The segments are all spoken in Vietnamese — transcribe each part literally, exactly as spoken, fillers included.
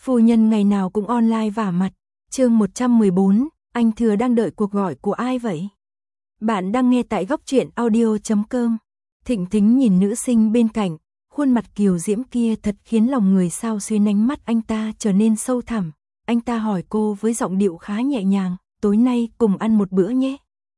Phu nhân ngày nào cũng online vả mặt. Chương một trăm mười bốn, anh Thừa đang đợi cuộc gọi của ai vậy? Bạn đang nghe tại góc truyện audio chấm com. Thịnh Thính nhìn nữ sinh bên cạnh, khuôn mặt kiều diễm kia thật khiến lòng người xao xuyến, ánh mắt anh ta trở nên sâu thẳm. Anh ta hỏi cô với giọng điệu khá nhẹ nhàng, tối nay cùng ăn một bữa nhé.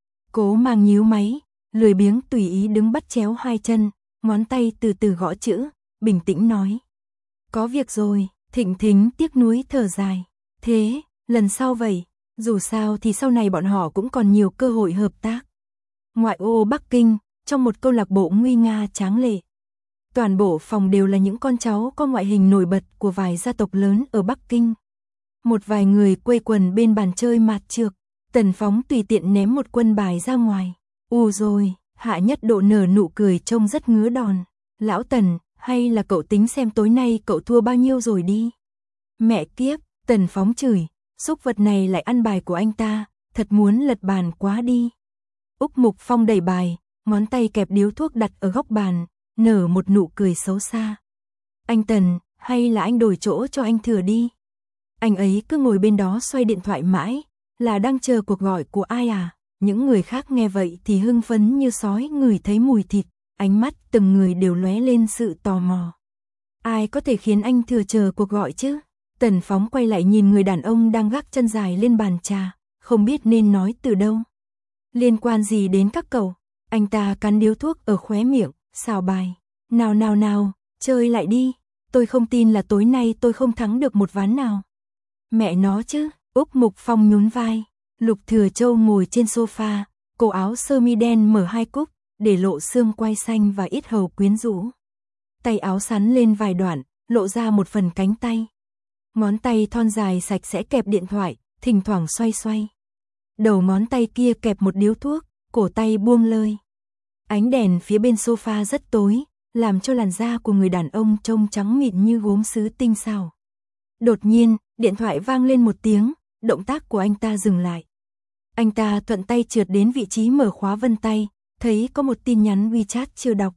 Cố Mang nhíu máy, lười biếng tùy ý đứng bắt chéo hai chân, ngón tay từ từ gõ chữ, bình tĩnh nói. Có việc rồi. Thịnh Thính tiếc nuối thở dài. Thế, lần sau vậy, dù sao thì sau này bọn họ cũng còn nhiều cơ hội hợp tác. Ngoại ô Bắc Kinh, trong một câu lạc bộ nguy nga tráng lệ. Toàn bộ phòng đều là những con cháu có ngoại hình nổi bật của vài gia tộc lớn ở Bắc Kinh. Một vài người quây quần bên bàn chơi mạt trược, Tần Phóng tùy tiện ném một quân bài ra ngoài. U rồi, Hạ Nhất Độ nở nụ cười trông rất ngứa đòn. Lão Tần, hay là cậu tính xem tối nay cậu thua bao nhiêu rồi đi. Mẹ kiếp, Tần Phóng chửi, xúc vật này lại ăn bài của anh ta, thật muốn lật bàn quá đi. Úc Mục Phong đẩy bài, ngón tay kẹp điếu thuốc đặt ở góc bàn, nở một nụ cười xấu xa. Anh Tần, hay là anh đổi chỗ cho anh Thừa đi. Anh ấy cứ ngồi bên đó xoay điện thoại mãi, là đang chờ cuộc gọi của ai à? Những người khác nghe vậy thì hưng phấn như sói ngửi thấy mùi thịt, ánh mắt từng người đều lóe lên sự tò mò. Ai có thể khiến anh Thừa chờ cuộc gọi chứ? Tần Phóng quay lại nhìn người đàn ông đang gác chân dài lên bàn trà, không biết nên nói từ đâu. Liên quan gì đến các cậu? Anh ta cắn điếu thuốc ở khóe miệng, xào bài. Nào nào nào, chơi lại đi. Tôi không tin là tối nay tôi không thắng được một ván nào. Mẹ nó chứ, Úc Mục Phong nhún vai. Lục Thừa Châu ngồi trên sofa, cổ áo sơ mi đen mở hai cúc, để lộ xương quai xanh và yết hầu quyến rũ. Tay áo sắn lên vài đoạn, lộ ra một phần cánh tay. Ngón tay thon dài sạch sẽ kẹp điện thoại, thỉnh thoảng xoay xoay. Đầu ngón tay kia kẹp một điếu thuốc, cổ tay buông lơi. Ánh đèn phía bên sofa rất tối, làm cho làn da của người đàn ông trông trắng mịn như gốm sứ tinh xảo. Đột nhiên, điện thoại vang lên một tiếng, động tác của anh ta dừng lại. Anh ta thuận tay trượt đến vị trí mở khóa vân tay, thấy có một tin nhắn WeChat chưa đọc.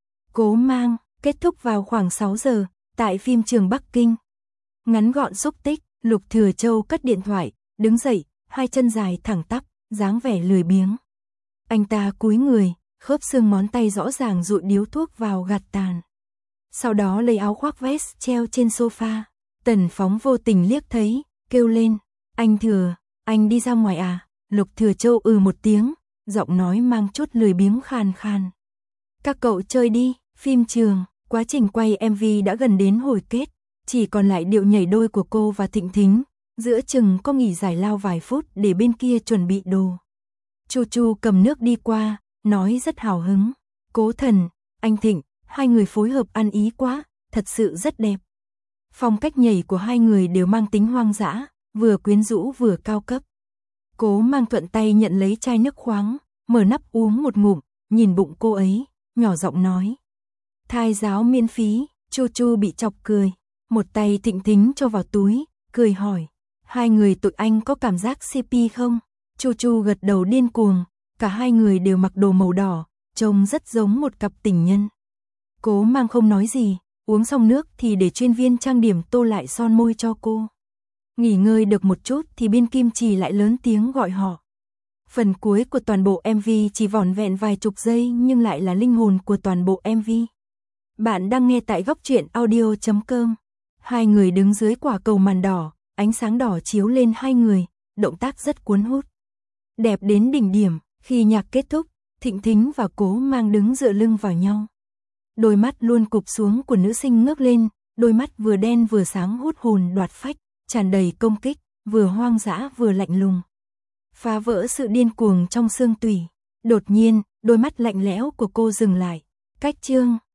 Cố Mang, kết thúc vào khoảng sáu giờ, tại phim trường Bắc Kinh. Ngắn gọn xúc tích, Lục Thừa Châu cất điện thoại, đứng dậy, hai chân dài thẳng tắp, dáng vẻ lười biếng. Anh ta cúi người, khớp xương ngón tay rõ ràng dụi điếu thuốc vào gạt tàn. Sau đó lấy áo khoác vest treo trên sofa. Tần Phóng vô tình liếc thấy, kêu lên, anh Thừa, anh đi ra ngoài à? Lục Thừa Châu ừ một tiếng, giọng nói mang chút lười biếng khàn khàn. Các cậu chơi đi, phim trường, quá trình quay em vê đã gần đến hồi kết, chỉ còn lại điệu nhảy đôi của cô và Thịnh Thính, giữa chừng có nghỉ giải lao vài phút để bên kia chuẩn bị đồ. Chu Chu cầm nước đi qua, nói rất hào hứng, Cố Thần, anh Thịnh, hai người phối hợp ăn ý quá, thật sự rất đẹp. Phong cách nhảy của hai người đều mang tính hoang dã, vừa quyến rũ vừa cao cấp. Cố Mang thuận tay nhận lấy chai nước khoáng, mở nắp uống một ngụm, nhìn bụng cô ấy, nhỏ giọng nói. Thai giáo miễn phí. Chu Chu bị chọc cười, một tay Thịnh Thính cho vào túi, cười hỏi. Hai người tụi anh có cảm giác xê pê không? Chu Chu gật đầu điên cuồng, cả hai người đều mặc đồ màu đỏ, trông rất giống một cặp tình nhân. Cố Mang không nói gì, uống xong nước thì để chuyên viên trang điểm tô lại son môi cho cô. Nghỉ ngơi được một chút thì Biên Kim Chỉ lại lớn tiếng gọi họ. Phần cuối của toàn bộ em vê chỉ vỏn vẹn vài chục giây nhưng lại là linh hồn của toàn bộ em vê. Bạn đang nghe tại góc truyện audio chấm com. Hai người đứng dưới quả cầu màn đỏ, ánh sáng đỏ chiếu lên hai người, động tác rất cuốn hút. Đẹp đến đỉnh điểm, khi nhạc kết thúc, Thịnh Thính và Cố Mang đứng dựa lưng vào nhau. Đôi mắt luôn cụp xuống của nữ sinh ngước lên, đôi mắt vừa đen vừa sáng hút hồn đoạt phách, tràn đầy công kích, vừa hoang dã vừa lạnh lùng. Phá vỡ sự điên cuồng trong xương tủy. Đột nhiên, đôi mắt lạnh lẽo của cô dừng lại. Cách chương